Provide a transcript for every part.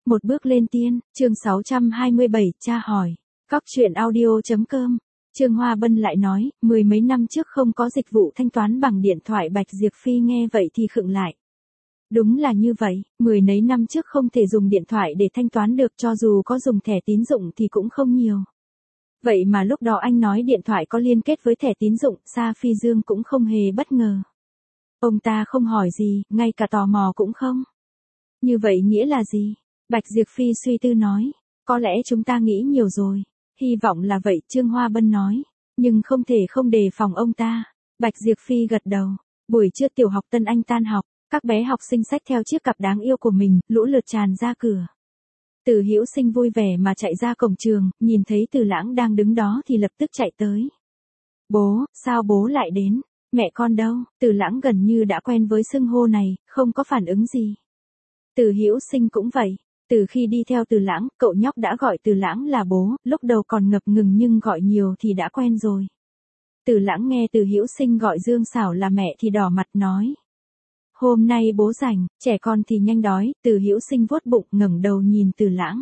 Một bước lên tiên, chương 627, cha hỏi. Cóc truyện audio.com. Trương Hoa Bân lại nói, mười mấy năm trước không có dịch vụ thanh toán bằng điện thoại. Bạch Diệp Phi nghe vậy thì khựng lại. Đúng là như vậy, mười mấy năm trước không thể dùng điện thoại để thanh toán được, cho dù có dùng thẻ tín dụng thì cũng không nhiều. Vậy mà lúc đó anh nói điện thoại có liên kết với thẻ tín dụng, Sa Phi Dương cũng không hề bất ngờ. Ông ta không hỏi gì, ngay cả tò mò cũng không. Như vậy nghĩa là gì? Bạch Diệp Phi suy tư nói. Có lẽ chúng ta nghĩ nhiều rồi. Hy vọng là vậy, Trương Hoa Bân nói. Nhưng không thể không đề phòng ông ta. Bạch Diệp Phi gật đầu. Buổi trưa tiểu học Tân Anh tan học, các bé học sinh xách theo chiếc cặp đáng yêu của mình, lũ lượt tràn ra cửa. Từ Hữu Sinh vui vẻ mà chạy ra cổng trường, nhìn thấy Từ Lãng đang đứng đó thì lập tức chạy tới. Bố, sao bố lại đến? Mẹ con đâu? Từ Lãng gần như đã quen với xưng hô này, không có phản ứng gì. Từ Hữu Sinh cũng vậy. Từ khi đi theo Từ Lãng, cậu nhóc đã gọi Từ Lãng là bố, lúc đầu còn ngập ngừng nhưng gọi nhiều thì đã quen rồi. Từ Lãng nghe Từ Hữu Sinh gọi Dương Xảo là mẹ thì đỏ mặt nói. Hôm nay bố rảnh, trẻ con thì nhanh đói. Từ Hữu Sinh vuốt bụng ngẩng đầu nhìn Từ Lãng.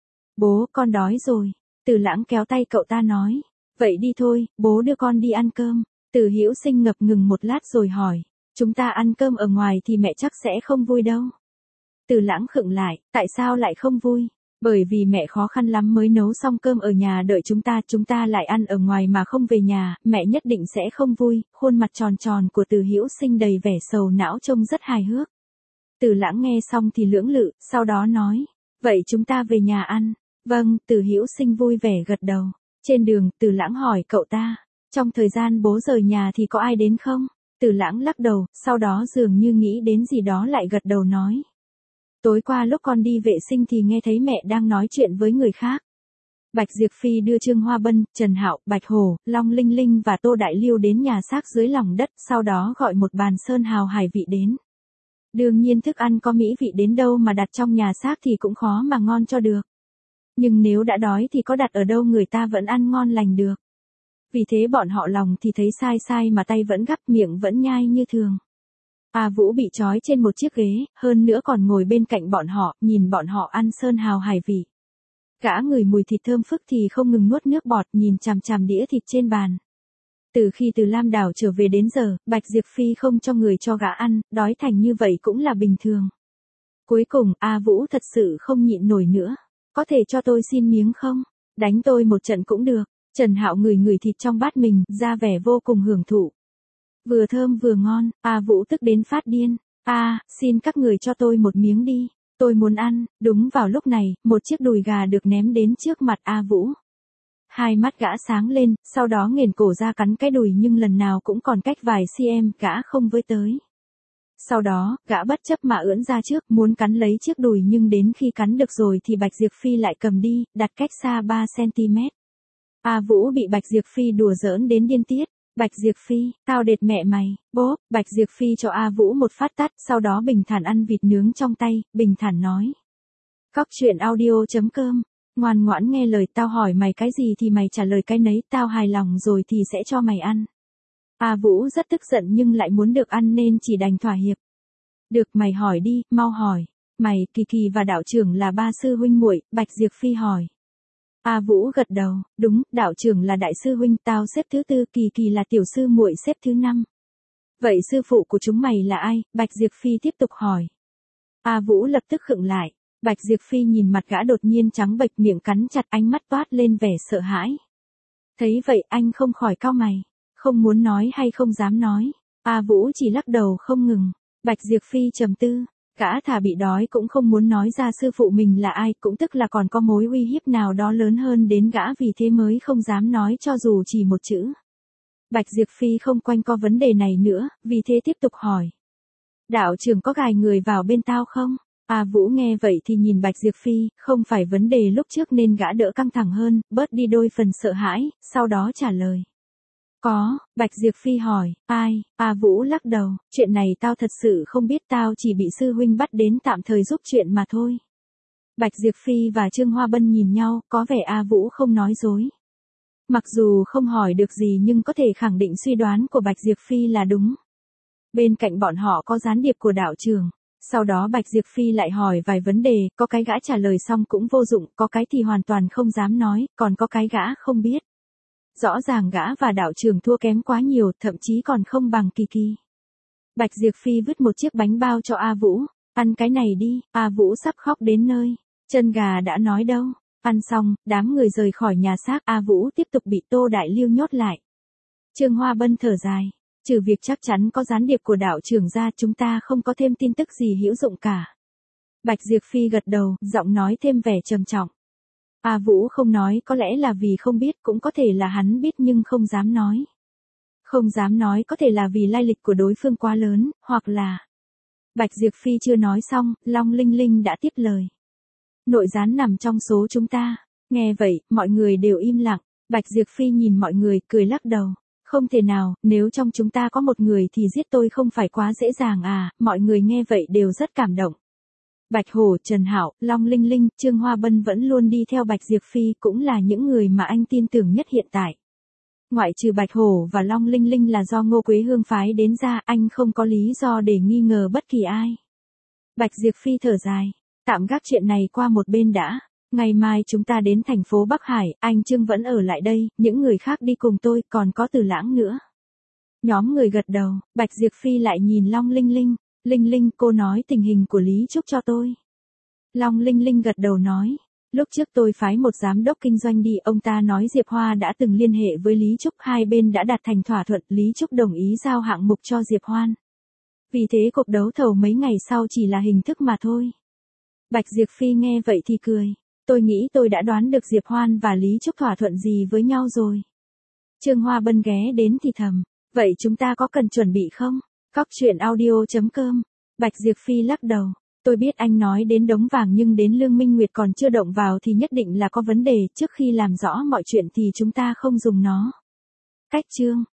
Bố, con đói rồi. Từ Lãng kéo tay cậu ta nói. Vậy đi thôi, bố đưa con đi ăn cơm. Từ Hữu Sinh ngập ngừng một lát rồi hỏi. Chúng ta ăn cơm ở ngoài thì mẹ chắc sẽ không vui đâu. Từ Lãng khựng lại, tại sao lại không vui? Bởi vì mẹ khó khăn lắm mới nấu xong cơm ở nhà đợi chúng ta lại ăn ở ngoài mà không về nhà, mẹ nhất định sẽ không vui. Khuôn mặt tròn tròn của Từ Hữu Sinh đầy vẻ sầu não trông rất hài hước. Từ Lãng nghe xong thì lưỡng lự, sau đó nói, vậy chúng ta về nhà ăn. Vâng, Từ Hữu Sinh vui vẻ gật đầu. Trên đường, Từ Lãng hỏi cậu ta, trong thời gian bố rời nhà thì có ai đến không? Từ Lãng lắc đầu, sau đó dường như nghĩ đến gì đó lại gật đầu nói. Tối qua lúc con đi vệ sinh thì nghe thấy mẹ đang nói chuyện với người khác. Bạch Diệp Phi đưa Trương Hoa Bân, Trần Hạo, Bạch Hổ, Long Linh Linh và Tô Đại Lưu đến nhà xác dưới lòng đất, sau đó gọi một bàn sơn hào hải vị đến. Đương nhiên thức ăn có mỹ vị đến đâu mà đặt trong nhà xác thì cũng khó mà ngon cho được. Nhưng nếu đã đói thì có đặt ở đâu người ta vẫn ăn ngon lành được. Vì thế bọn họ lòng thì thấy sai sai mà tay vẫn gắp, miệng vẫn nhai như thường. A Vũ bị trói trên một chiếc ghế, hơn nữa còn ngồi bên cạnh bọn họ, nhìn bọn họ ăn sơn hào hải vị. Gã ngửi mùi thịt thơm phức thì không ngừng nuốt nước bọt, nhìn chằm chằm đĩa thịt trên bàn. Từ khi từ Lam Đảo trở về đến giờ, Bạch Diệp Phi không cho người cho gã ăn, đói thành như vậy cũng là bình thường. Cuối cùng, A Vũ thật sự không nhịn nổi nữa. Có thể cho tôi xin miếng không? Đánh tôi một trận cũng được. Trần Hạo ngửi thịt trong bát mình, ra vẻ vô cùng hưởng thụ. Vừa thơm vừa ngon, A Vũ tức đến phát điên. Xin các người cho tôi một miếng đi. Tôi muốn ăn. Đúng vào lúc này, một chiếc đùi gà được ném đến trước mặt A Vũ. Hai mắt gã sáng lên, sau đó nghển cổ ra cắn cái đùi nhưng lần nào cũng còn cách vài cm, gã không với tới. Sau đó, gã bất chấp mà ưỡn ra trước, muốn cắn lấy chiếc đùi nhưng đến khi cắn được rồi thì Bạch Diệp Phi lại cầm đi, đặt cách xa 3 cm. A Vũ bị Bạch Diệp Phi đùa giỡn đến điên tiết. Bạch Diệp Phi, tao đệt mẹ mày, bố. Bạch Diệp Phi cho A Vũ một phát tát, sau đó bình thản ăn vịt nướng trong tay, bình thản nói. Cóc truyện audio.com. Ngoan ngoãn nghe lời tao hỏi mày cái gì thì mày trả lời cái nấy, tao hài lòng rồi thì sẽ cho mày ăn. A Vũ rất tức giận nhưng lại muốn được ăn nên chỉ đành thỏa hiệp. Được, mày hỏi đi, mau hỏi. Mày, Kỳ Kỳ và đạo trưởng là ba sư huynh muội, Bạch Diệp Phi hỏi. A Vũ gật đầu, đúng, đạo trưởng là đại sư huynh, tao xếp thứ 4, Kỳ Kỳ là tiểu sư muội xếp thứ 5. Vậy sư phụ của chúng mày là ai? Bạch Diệp Phi tiếp tục hỏi. A Vũ lập tức khựng lại. Bạch Diệp Phi nhìn mặt gã đột nhiên trắng bệch, miệng cắn chặt, ánh mắt toát lên vẻ sợ hãi. Thấy vậy anh không khỏi cau mày, không muốn nói hay không dám nói. A Vũ chỉ lắc đầu không ngừng. Bạch Diệp Phi trầm tư. Gã thà bị đói cũng không muốn nói ra sư phụ mình là ai, cũng tức là còn có mối uy hiếp nào đó lớn hơn đến gã, vì thế mới không dám nói cho dù chỉ một chữ. Bạch Diệp Phi không quanh co vấn đề này nữa, vì thế tiếp tục hỏi. Đạo trưởng có gài người vào bên tao không? A Vũ nghe vậy thì nhìn Bạch Diệp Phi, không phải vấn đề lúc trước nên gã đỡ căng thẳng hơn, bớt đi đôi phần sợ hãi, sau đó trả lời. Có. Bạch Diệp Phi hỏi, ai? A Vũ lắc đầu, chuyện này tao thật sự không biết, tao chỉ bị sư huynh bắt đến tạm thời giúp chuyện mà thôi. Bạch Diệp Phi và Trương Hoa Bân nhìn nhau, có vẻ A Vũ không nói dối. Mặc dù không hỏi được gì nhưng có thể khẳng định suy đoán của Bạch Diệp Phi là đúng. Bên cạnh bọn họ có gián điệp của đạo trưởng. Sau đó Bạch Diệp Phi lại hỏi vài vấn đề, có cái gã trả lời xong cũng vô dụng, có cái thì hoàn toàn không dám nói, còn có cái gã không biết. Rõ ràng gã và đạo trưởng thua kém quá nhiều, thậm chí còn không bằng Kỳ Kỳ. Bạch Diệp Phi vứt một chiếc bánh bao cho A Vũ, ăn cái này đi, A Vũ sắp khóc đến nơi. Chân gà đã nói đâu. Ăn xong, đám người rời khỏi nhà xác, A Vũ tiếp tục bị Tô Đại Liêu nhốt lại. Trương Hoa Bân thở dài, trừ việc chắc chắn có gián điệp của đạo trưởng ra, chúng ta không có thêm tin tức gì hữu dụng cả. Bạch Diệp Phi gật đầu, giọng nói thêm vẻ trầm trọng. A Vũ không nói có lẽ là vì không biết, cũng có thể là hắn biết nhưng không dám nói. Không dám nói có thể là vì lai lịch của đối phương quá lớn, hoặc là... Bạch Diệp Phi chưa nói xong, Long Linh Linh đã tiếp lời. Nội gián nằm trong số chúng ta. Nghe vậy, mọi người đều im lặng. Bạch Diệp Phi nhìn mọi người, cười lắc đầu. Không thể nào, nếu trong chúng ta có một người thì giết tôi không phải quá dễ dàng à, mọi người nghe vậy đều rất cảm động. Bạch Hổ, Trần Hạo, Long Linh Linh, Trương Hoa Bân vẫn luôn đi theo Bạch Diệp Phi, cũng là những người mà anh tin tưởng nhất hiện tại. Ngoại trừ Bạch Hổ và Long Linh Linh là do Ngô Quế Hương phái đến ra, anh không có lý do để nghi ngờ bất kỳ ai. Bạch Diệp Phi thở dài, tạm gác chuyện này qua một bên đã. Ngày mai chúng ta đến thành phố Bắc Hải, anh Trương vẫn ở lại đây, những người khác đi cùng tôi, còn có Từ Lãng nữa. Nhóm người gật đầu, Bạch Diệp Phi lại nhìn Long Linh Linh. Linh Linh, cô nói tình hình của Lý Trúc cho tôi. Long Linh Linh gật đầu nói. Lúc trước tôi phái một giám đốc kinh doanh đi, ông ta nói Diệp Hoa đã từng liên hệ với Lý Trúc, hai bên đã đạt thành thỏa thuận, Lý Trúc đồng ý giao hạng mục cho Diệp Hoan. Vì thế cuộc đấu thầu mấy ngày sau chỉ là hình thức mà thôi. Bạch Diệp Phi nghe vậy thì cười. Tôi nghĩ tôi đã đoán được Diệp Hoan và Lý Trúc thỏa thuận gì với nhau rồi. Trương Hoa Bân ghé đến thì thầm. Vậy chúng ta có cần chuẩn bị không? Cóc truyện audio.com. Bạch Diệp Phi lắc đầu. Tôi biết anh nói đến đống vàng nhưng đến Lương Minh Nguyệt còn chưa động vào thì nhất định là có vấn đề, trước khi làm rõ mọi chuyện thì chúng ta không dùng nó. Cách chương.